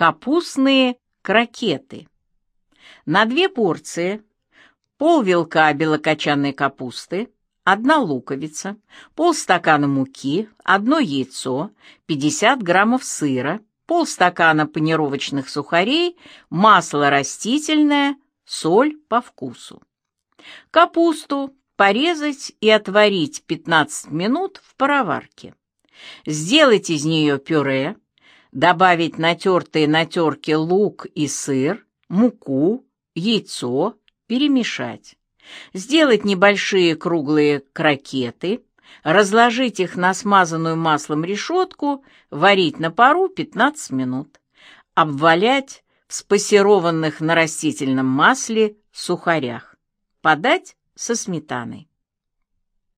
Капустные крокеты. На 2 порции: пол-вилка белокочанной капусты, 1 луковица, полстакана муки, 1 яйцо, 50 граммов сыра, полстакана панировочных сухарей, масло растительное, соль по вкусу. Капусту порезать и отварить 15 минут в пароварке. Сделать из нее пюре, добавить натертые на терке лук и сыр, муку, яйцо, перемешать. Сделать небольшие круглые крокеты, разложить их на смазанную маслом решетку, варить на пару 15 минут. Обвалять в спассерованных на растительном масле сухарях. Подать со сметаной.